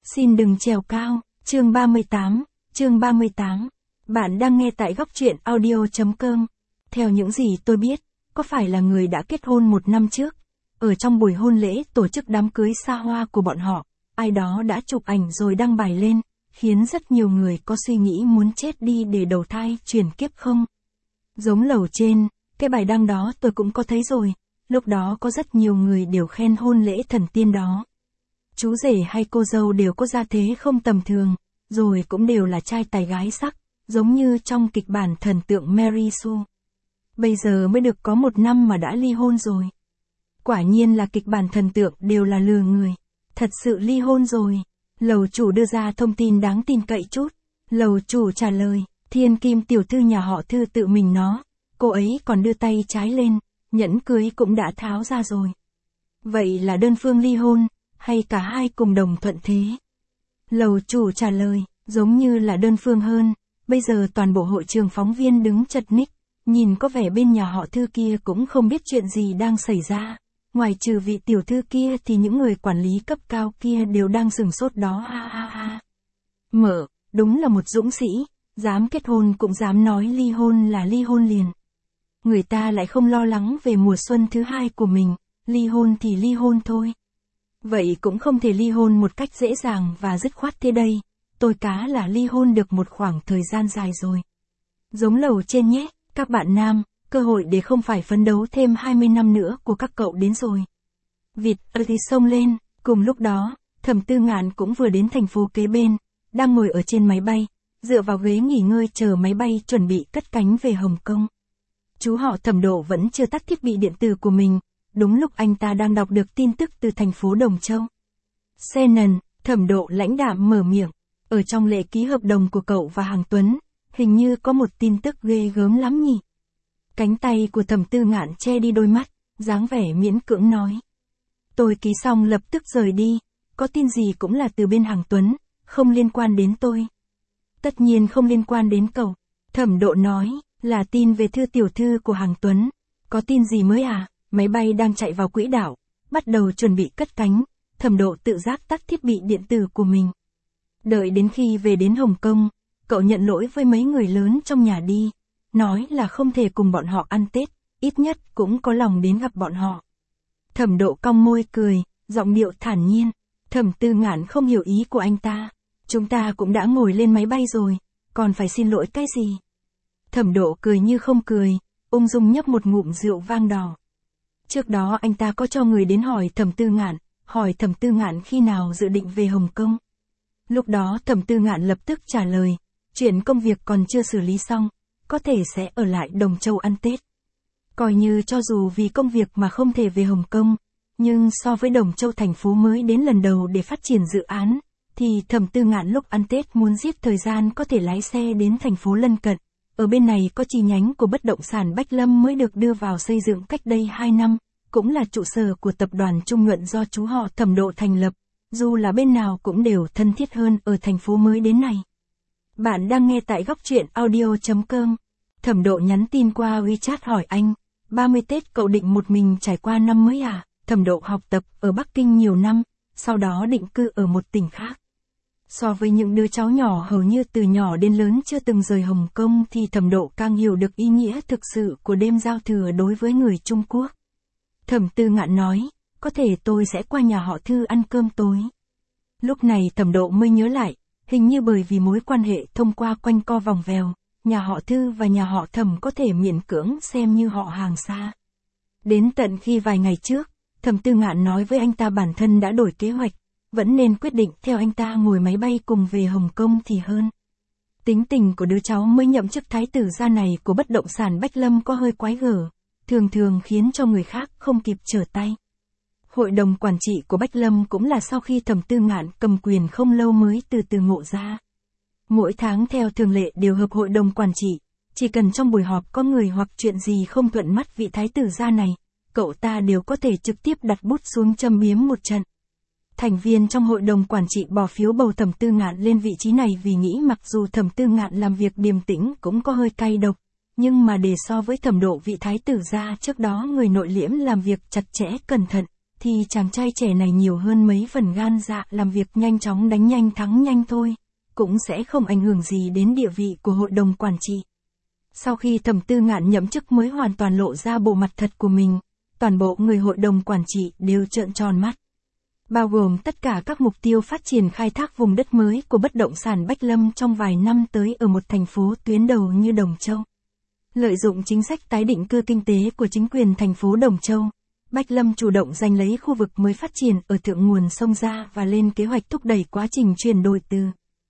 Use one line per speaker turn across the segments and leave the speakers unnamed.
Xin đừng trèo cao, chương 38. Bạn đang nghe tại góc truyện audio.com. Theo những gì tôi biết, có phải là người đã kết hôn 1 năm trước? Ở trong buổi hôn lễ tổ chức đám cưới xa hoa của bọn họ, ai đó đã chụp ảnh rồi đăng bài lên, khiến rất nhiều người có suy nghĩ muốn chết đi để đầu thai chuyển kiếp không? Giống lầu trên, cái bài đăng đó tôi cũng có thấy rồi, lúc đó có rất nhiều người đều khen hôn lễ thần tiên đó. Chú rể hay cô dâu đều có gia thế không tầm thường, rồi cũng đều là trai tài gái sắc, giống như trong kịch bản thần tượng Mary Sue. Bây giờ mới được có 1 năm mà đã ly hôn rồi. Quả nhiên là kịch bản thần tượng đều là lừa người. Thật sự ly hôn rồi. Lầu chủ đưa ra thông tin đáng tin cậy chút. Lầu chủ trả lời, thiên kim tiểu thư nhà họ Thư tự mình nó. Cô ấy còn đưa tay trái lên, nhẫn cưới cũng đã tháo ra rồi. Vậy là đơn phương ly hôn, hay cả hai cùng đồng thuận thế? Lầu chủ trả lời, giống như là đơn phương hơn. Bây giờ toàn bộ hội trường phóng viên đứng chật ních, nhìn có vẻ bên nhà họ Thư kia cũng không biết chuyện gì đang xảy ra. Ngoài trừ vị tiểu thư kia thì những người quản lý cấp cao kia đều đang sửng sốt đó ha. Đúng là một dũng sĩ, dám kết hôn cũng dám nói ly hôn là ly hôn liền. Người ta lại không lo lắng về mùa xuân thứ 2 của mình, ly hôn thì ly hôn thôi. Vậy cũng không thể ly hôn một cách dễ dàng và dứt khoát thế đây, tôi cá là ly hôn được một khoảng thời gian dài rồi. Giống lầu trên nhé, các bạn nam, cơ hội để không phải phấn đấu thêm 20 năm nữa của các cậu đến rồi. Vịt thì xông lên, cùng lúc đó, Thẩm Tư Ngạn cũng vừa đến thành phố kế bên, đang ngồi ở trên máy bay, dựa vào ghế nghỉ ngơi chờ máy bay chuẩn bị cất cánh về Hồng Kông. Chú họ Thẩm Độ vẫn chưa tắt thiết bị điện tử của mình, đúng lúc anh ta đang đọc được tin tức từ thành phố Đồng Châu. Shannon, Thẩm Độ lãnh đạm mở miệng, ở trong lễ ký hợp đồng của cậu và Hàng Tuấn, hình như có một tin tức ghê gớm lắm nhỉ. Cánh tay của Thẩm Tư Ngạn che đi đôi mắt, dáng vẻ miễn cưỡng nói. Tôi ký xong lập tức rời đi, có tin gì cũng là từ bên Hàng Tuấn, không liên quan đến tôi. Tất nhiên không liên quan đến cậu, Thẩm Độ nói, là tin về thư tiểu thư của Hàng Tuấn. Có tin gì mới à? Máy bay đang chạy vào quỹ đạo, bắt đầu chuẩn bị cất cánh, Thẩm Độ tự giác tắt thiết bị điện tử của mình. Đợi đến khi về đến Hồng Kông, cậu nhận lỗi với mấy người lớn trong nhà đi, nói là không thể cùng bọn họ ăn Tết, ít nhất cũng có lòng đến gặp bọn họ. Thẩm Độ cong môi cười, giọng điệu thản nhiên. Thẩm Tư Ngạn không hiểu ý của anh ta. Chúng ta cũng đã ngồi lên máy bay rồi, còn phải xin lỗi cái gì? Thẩm Độ cười như không cười, ung dung nhấp một ngụm rượu vang đỏ. Trước đó anh ta có cho người đến hỏi Thẩm Tư Ngạn khi nào dự định về Hồng Kông. Lúc đó Thẩm Tư Ngạn lập tức trả lời, chuyện công việc còn chưa xử lý xong, có thể sẽ ở lại Đồng Châu ăn Tết. Coi như cho dù vì công việc mà không thể về Hồng Kông, nhưng so với Đồng Châu thành phố mới đến lần đầu để phát triển dự án, thì Thẩm Tư Ngạn lúc ăn Tết muốn giết thời gian có thể lái xe đến thành phố lân cận. Ở bên này có chi nhánh của bất động sản Bách Lâm mới được đưa vào xây dựng cách đây 2 năm, cũng là trụ sở của tập đoàn Trung Nhuận do chú họ Thẩm Độ thành lập, dù là bên nào cũng đều thân thiết hơn ở thành phố mới đến này. Bạn đang nghe tại góc truyện audio.com. Thẩm Độ nhắn tin qua WeChat hỏi anh, 30 Tết cậu định một mình trải qua năm mới à? Thẩm Độ học tập ở Bắc Kinh nhiều năm, sau đó định cư ở một tỉnh khác. So với những đứa cháu nhỏ hầu như từ nhỏ đến lớn chưa từng rời Hồng Kông thì Thẩm Độ càng hiểu được ý nghĩa thực sự của đêm giao thừa đối với người Trung Quốc. Thẩm Tư Ngạn nói, có thể tôi sẽ qua nhà họ Thư ăn cơm tối. Lúc này Thẩm Độ mới nhớ lại, hình như bởi vì mối quan hệ thông qua quanh co vòng vèo, nhà họ Thư và nhà họ Thẩm có thể miễn cưỡng xem như họ hàng xa. Đến tận khi vài ngày trước, Thẩm Tư Ngạn nói với anh ta bản thân đã đổi kế hoạch, vẫn nên quyết định theo anh ta ngồi máy bay cùng về Hồng Kông thì hơn. Tính tình của đứa cháu mới nhậm chức thái tử gia này của bất động sản Bách Lâm có hơi quái gở, thường khiến cho người khác không kịp trở tay. Hội đồng quản trị của Bách Lâm cũng là sau khi Thẩm Tư Ngạn cầm quyền không lâu mới từ từ ngộ ra. Mỗi tháng theo thường lệ đều họp hội đồng quản trị, chỉ cần trong buổi họp có người hoặc chuyện gì không thuận mắt vị thái tử gia này, cậu ta đều có thể trực tiếp đặt bút xuống châm biếm một trận. Thành viên trong hội đồng quản trị bỏ phiếu bầu Thẩm Tư Ngạn lên vị trí này vì nghĩ mặc dù Thẩm Tư Ngạn làm việc điềm tĩnh cũng có hơi cay độc, nhưng mà để so với Thẩm Độ vị thái tử gia trước đó người nội liễm làm việc chặt chẽ cẩn thận, thì chàng trai trẻ này nhiều hơn mấy phần gan dạ làm việc nhanh chóng đánh nhanh thắng nhanh thôi, cũng sẽ không ảnh hưởng gì đến địa vị của hội đồng quản trị. Sau khi Thẩm Tư Ngạn nhậm chức mới hoàn toàn lộ ra bộ mặt thật của mình, toàn bộ người hội đồng quản trị đều trợn tròn mắt. Bao gồm tất cả các mục tiêu phát triển khai thác vùng đất mới của bất động sản Bách Lâm trong vài năm tới ở một thành phố tuyến đầu như Đồng Châu. Lợi dụng chính sách tái định cư kinh tế của chính quyền thành phố Đồng Châu, Bách Lâm chủ động giành lấy khu vực mới phát triển ở thượng nguồn sông ra và lên kế hoạch thúc đẩy quá trình chuyển đổi từ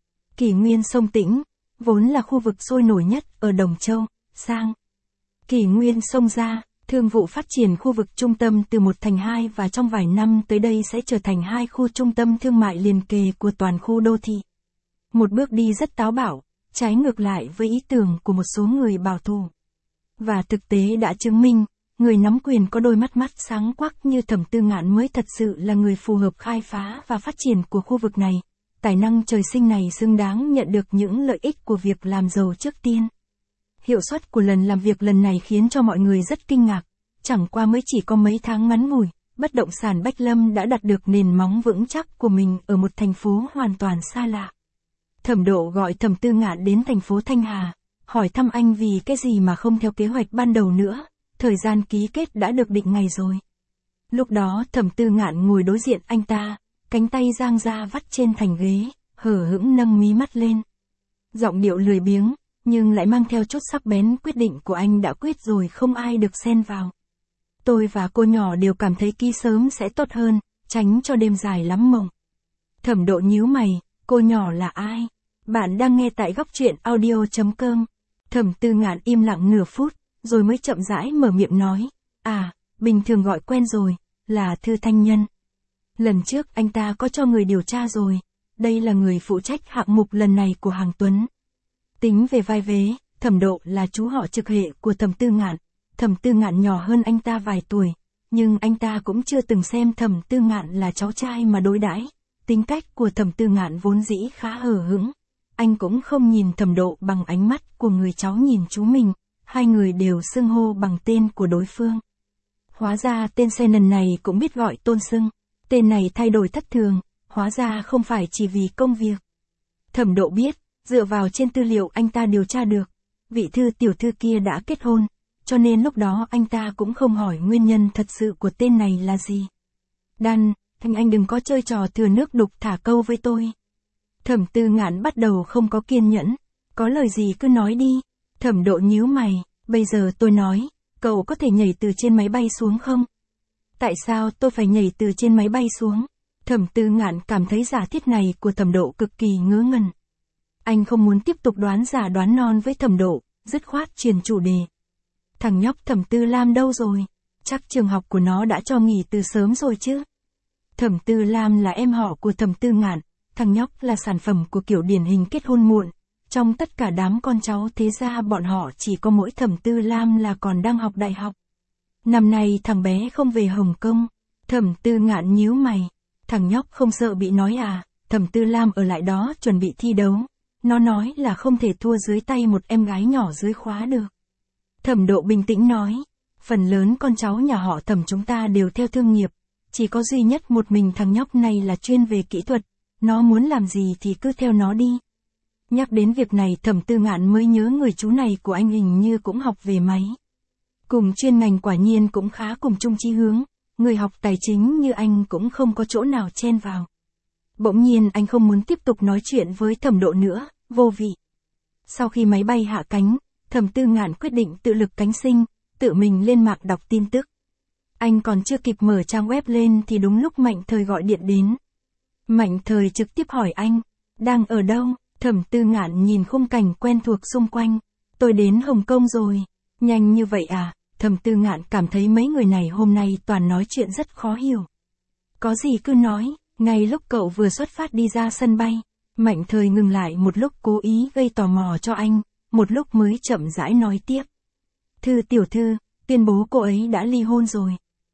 kỷ nguyên sông Tĩnh, vốn là khu vực sôi nổi nhất ở Đồng Châu, sang kỷ nguyên sông Ra. Thương vụ phát triển khu vực trung tâm từ 1 thành 2 và trong vài năm tới đây sẽ trở thành 2 khu trung tâm thương mại liền kề của toàn khu đô thị. Một bước đi rất táo bạo, trái ngược lại với ý tưởng của một số người bảo thủ. Và thực tế đã chứng minh, người nắm quyền có đôi mắt sáng quắc như Thẩm Tư Ngạn mới thật sự là người phù hợp khai phá và phát triển của khu vực này. Tài năng trời sinh này xứng đáng nhận được những lợi ích của việc làm giàu trước tiên. Hiệu suất của lần làm việc lần này khiến cho mọi người rất kinh ngạc. Chẳng qua mới chỉ có mấy tháng ngắn ngủi, bất động sản Bách Lâm đã đặt được nền móng vững chắc của mình ở một thành phố hoàn toàn xa lạ. Thẩm Độ gọi Thẩm Tư Ngạn đến thành phố Thanh Hà, hỏi thăm anh vì cái gì mà không theo kế hoạch ban đầu nữa, thời gian ký kết đã được định ngày rồi. Lúc đó Thẩm Tư Ngạn ngồi đối diện anh ta, cánh tay dang ra vắt trên thành ghế, hở hững nâng mí mắt lên. Giọng điệu lười biếng, nhưng lại mang theo chút sắc bén, quyết định của anh đã quyết rồi, không ai được xen vào. Tôi và cô nhỏ đều cảm thấy ký sớm sẽ tốt hơn, tránh cho đêm dài lắm mộng. Thẩm Độ nhíu mày, cô nhỏ là ai? Bạn đang nghe tại góc truyện audio.com. Thẩm Tư Ngạn im lặng nửa phút, rồi mới chậm rãi mở miệng nói, bình thường gọi quen rồi, là Thư Thanh Nhân. Lần trước anh ta có cho người điều tra rồi, đây là người phụ trách hạng mục lần này của Hàng Tuấn. Tính về vai vế, Thẩm Độ là chú họ trực hệ của Thẩm Tư Ngạn. Thẩm Tư Ngạn nhỏ hơn anh ta vài tuổi, nhưng anh ta cũng chưa từng xem Thẩm Tư Ngạn là cháu trai mà đối đãi. Tính cách của Thẩm Tư Ngạn vốn dĩ khá hờ hững. Anh cũng không nhìn Thẩm Độ bằng ánh mắt của người cháu nhìn chú mình, hai người đều xưng hô bằng tên của đối phương. Hóa ra tên Shannon này cũng biết gọi tôn xưng. Tên này thay đổi thất thường, hóa ra không phải chỉ vì công việc. Thẩm Độ biết, dựa vào trên tư liệu anh ta điều tra được, vị Thư tiểu thư kia đã kết hôn, cho nên lúc đó anh ta cũng không hỏi nguyên nhân thật sự của tên này là gì. Thanh anh đừng có chơi trò thừa nước đục thả câu với tôi. Thẩm Tư Ngạn bắt đầu không có kiên nhẫn, có lời gì cứ nói đi. Thẩm Độ nhíu mày, bây giờ tôi nói, cậu có thể nhảy từ trên máy bay xuống không? Tại sao tôi phải nhảy từ trên máy bay xuống? Thẩm Tư Ngạn cảm thấy giả thiết này của Thẩm Độ cực kỳ ngớ ngẩn. Anh không muốn tiếp tục đoán giả đoán non với Thẩm Độ, dứt khoát chuyển chủ đề. Thằng nhóc Thẩm Tư Lam đâu rồi? Chắc trường học của nó đã cho nghỉ từ sớm rồi chứ? Thẩm Tư Lam là em họ của Thẩm Tư Ngạn, thằng nhóc là sản phẩm của kiểu điển hình kết hôn muộn. Trong tất cả đám con cháu thế gia bọn họ chỉ có mỗi Thẩm Tư Lam là còn đang học đại học. Năm nay thằng bé không về Hồng Kông. Thẩm Tư Ngạn nhíu mày. Thằng nhóc không sợ bị nói à? Thẩm Tư Lam ở lại đó chuẩn bị thi đấu. Nó nói là không thể thua dưới tay một em gái nhỏ dưới khóa được. Thẩm Độ bình tĩnh nói. Phần lớn con cháu nhà họ Thẩm chúng ta đều theo thương nghiệp. Chỉ có duy nhất một mình thằng nhóc này là chuyên về kỹ thuật. Nó muốn làm gì thì cứ theo nó đi. Nhắc đến việc này Thẩm Tư Ngạn mới nhớ người chú này của anh hình như cũng học về máy. Cùng chuyên ngành quả nhiên cũng khá cùng chung chí hướng, người học tài chính như anh cũng không có chỗ nào chen vào. Bỗng nhiên anh không muốn tiếp tục nói chuyện với Thẩm Độ nữa, vô vị. Sau khi máy bay hạ cánh, Thẩm Tư Ngạn quyết định tự lực cánh sinh, tự mình lên mạng đọc tin tức. Anh còn chưa kịp mở trang web lên thì đúng lúc Mạnh Thời gọi điện đến. Mạnh Thời trực tiếp hỏi anh, đang ở đâu? Thẩm Tư Ngạn nhìn khung cảnh quen thuộc xung quanh. Tôi đến Hồng Kông rồi. Nhanh như vậy à? Thẩm Tư Ngạn cảm thấy mấy người này hôm nay toàn nói chuyện rất khó hiểu. Có gì cứ nói. Ngay lúc cậu vừa xuất phát đi ra sân bay, Mạnh Thời ngừng lại một lúc cố ý gây tò mò cho anh, một lúc mới chậm rãi nói tiếp. Thư tiểu thư, tuyên bố cô ấy đã ly hôn rồi.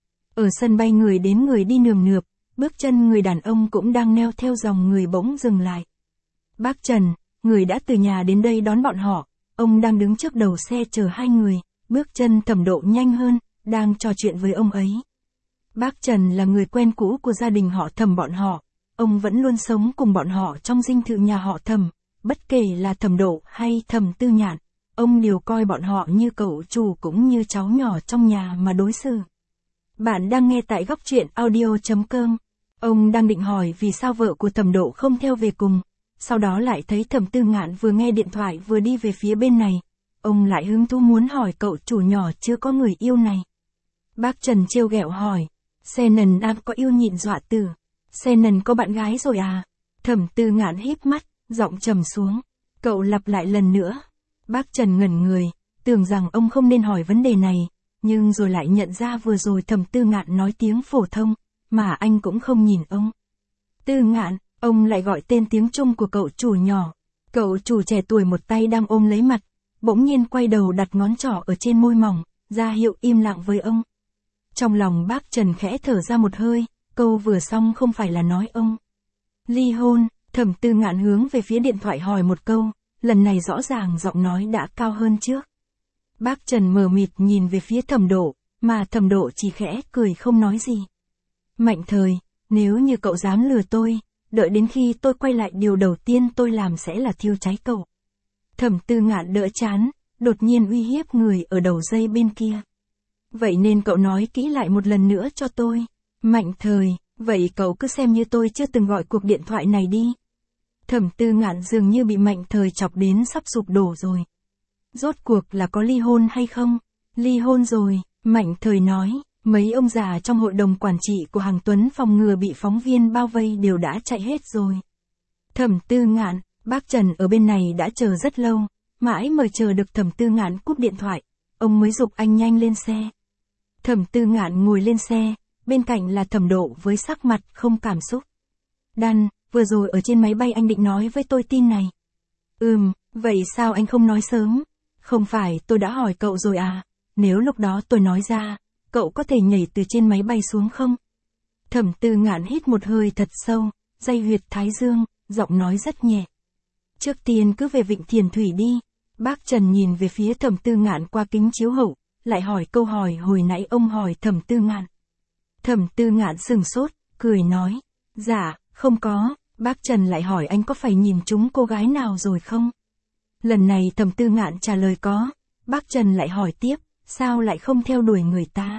Ở sân bay người đến người đi nườm nượp, bước chân người đàn ông cũng đang neo theo dòng người bỗng dừng lại. Bác Trần, người đã từ nhà đến đây đón bọn họ, ông đang đứng trước đầu xe chờ hai người, bước chân Thẩm Độ nhanh hơn, đang trò chuyện với ông ấy. Bác Trần là người quen cũ của gia đình họ Thẩm bọn họ. Ông vẫn luôn sống cùng bọn họ trong dinh thự nhà họ Thẩm. Bất kể là Thẩm Độ hay Thẩm Tư Nhạn, ông đều coi bọn họ như cậu chủ cũng như cháu nhỏ trong nhà mà đối xử. Bạn đang nghe tại góc truyện audio.com. Ông đang định hỏi vì sao vợ của Thẩm Độ không theo về cùng. Sau đó lại thấy Thẩm Tư Ngạn vừa nghe điện thoại vừa đi về phía bên này. Ông lại hứng thú muốn hỏi cậu chủ nhỏ chưa có người yêu này. Bác Trần trêu ghẹo hỏi. Shannon đang có yêu nhịn dọa tử. Shannon có bạn gái rồi à? Thẩm Tư Ngạn híp mắt, giọng trầm xuống. Cậu lặp lại lần nữa. Bác Trần ngẩn người, tưởng rằng ông không nên hỏi vấn đề này, nhưng rồi lại nhận ra vừa rồi Thẩm Tư Ngạn nói tiếng phổ thông, mà anh cũng không nhìn ông. Tư Ngạn, ông lại gọi tên tiếng Trung của cậu chủ nhỏ. Cậu chủ trẻ tuổi một tay đang ôm lấy mặt, bỗng nhiên quay đầu đặt ngón trỏ ở trên môi mỏng, ra hiệu im lặng với ông. Trong lòng bác Trần khẽ thở ra một hơi, câu vừa xong không phải là nói ông ly hôn. Thẩm Tư Ngạn hướng về phía điện thoại hỏi một câu, lần này rõ ràng giọng nói đã cao hơn trước. Bác Trần mờ mịt nhìn về phía Thẩm Độ, mà Thẩm Độ chỉ khẽ cười không nói gì. Mạnh Thời, nếu như cậu dám lừa tôi, đợi đến khi tôi quay lại điều đầu tiên tôi làm sẽ là thiêu cháy cậu. Thẩm Tư Ngạn đỡ chán, đột nhiên uy hiếp người ở đầu dây bên kia. Vậy nên cậu nói kỹ lại một lần nữa cho tôi. Mạnh Thời, vậy cậu cứ xem như tôi chưa từng gọi cuộc điện thoại này đi. Thẩm Tư Ngạn dường như bị Mạnh Thời chọc đến sắp sụp đổ rồi. Rốt cuộc là có ly hôn hay không? Ly hôn rồi, Mạnh Thời nói. Mấy ông già trong hội đồng quản trị của Hàng Tuấn phòng ngừa bị phóng viên bao vây đều đã chạy hết rồi. Thẩm Tư Ngạn, bác Trần ở bên này đã chờ rất lâu, mãi mới chờ được Thẩm Tư Ngạn cúp điện thoại, ông mới giục anh nhanh lên xe. Thẩm Tư Ngạn ngồi lên xe, bên cạnh là Thẩm Độ với sắc mặt không cảm xúc. Đan, vừa rồi ở trên máy bay anh định nói với tôi tin này. Vậy sao anh không nói sớm? Không phải tôi đã hỏi cậu rồi à? Nếu lúc đó tôi nói ra, cậu có thể nhảy từ trên máy bay xuống không? Thẩm Tư Ngạn hít một hơi thật sâu, day huyệt thái dương, giọng nói rất nhẹ. Trước tiên cứ về Vịnh Thiền Thủy đi. Bác Trần nhìn về phía Thẩm Tư Ngạn qua kính chiếu hậu, lại hỏi câu hỏi hồi nãy ông hỏi Thẩm Tư Ngạn. Thẩm Tư Ngạn sừng sốt, cười nói. Dạ, không có. Bác Trần lại hỏi anh có phải nhìn trúng cô gái nào rồi không? Lần này Thẩm Tư Ngạn trả lời có. Bác Trần lại hỏi tiếp, sao lại không theo đuổi người ta?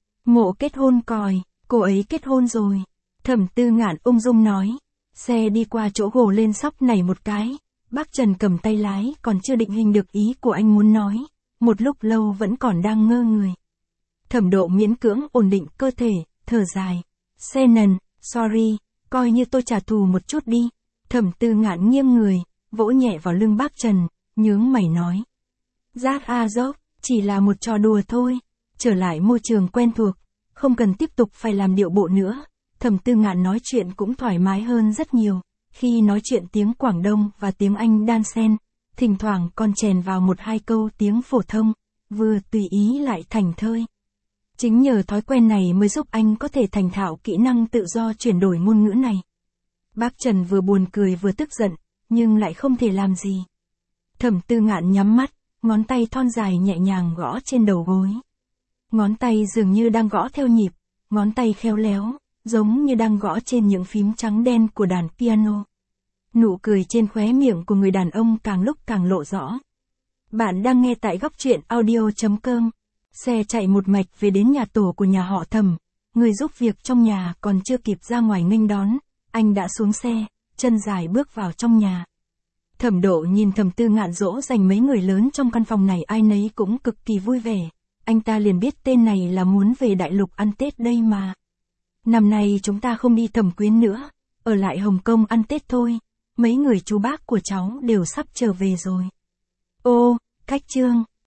Mộ kết hôn còi, cô ấy kết hôn rồi. Thẩm Tư Ngạn ung dung nói. Xe đi qua chỗ gồ lên sóc này một cái. Bác Trần cầm tay lái còn chưa định hình được ý của anh muốn nói. Một lúc lâu vẫn còn đang ngơ người. Thẩm Độ miễn cưỡng ổn định cơ thể, thở dài. Shannon, sorry, coi như tôi trả thù một chút đi. Thẩm Tư Ngạn nghiêng người, vỗ nhẹ vào lưng bác Trần, nhướng mày nói. Giác a dốc, chỉ là một trò đùa thôi. Trở lại môi trường quen thuộc, không cần tiếp tục phải làm điệu bộ nữa. Thẩm Tư Ngạn nói chuyện cũng thoải mái hơn rất nhiều. Khi nói chuyện tiếng Quảng Đông và tiếng Anh đan xen, thỉnh thoảng còn chèn vào một hai câu tiếng phổ thông, vừa tùy ý lại thành thơi. Chính nhờ thói quen này mới giúp anh có thể thành thạo kỹ năng tự do chuyển đổi ngôn ngữ này. Bác Trần vừa buồn cười vừa tức giận, nhưng lại không thể làm gì. Thẩm Tư Ngạn nhắm mắt, ngón tay thon dài nhẹ nhàng gõ trên đầu gối. Ngón tay dường như đang gõ theo nhịp, ngón tay khéo léo, giống như đang gõ trên những phím trắng đen của đàn piano. Nụ cười trên khóe miệng của người đàn ông càng lúc càng lộ rõ. Bạn đang nghe tại góc truyện audio.com. Xe chạy một mạch về đến nhà tổ của nhà họ Thẩm. Người giúp việc trong nhà còn chưa kịp ra ngoài nghênh đón, anh đã xuống xe, chân dài bước vào trong nhà. Thẩm Độ nhìn Thẩm Tư Ngạn dỗ dành mấy người lớn trong căn phòng này ai nấy cũng cực kỳ vui vẻ. Anh ta liền biết tên này là muốn về đại lục ăn Tết đây mà. Năm nay chúng ta không đi Thẩm Quyến nữa, ở lại Hồng Kông ăn Tết thôi. Mấy người chú bác của cháu đều sắp trở về rồi. Ô, Cách Trương,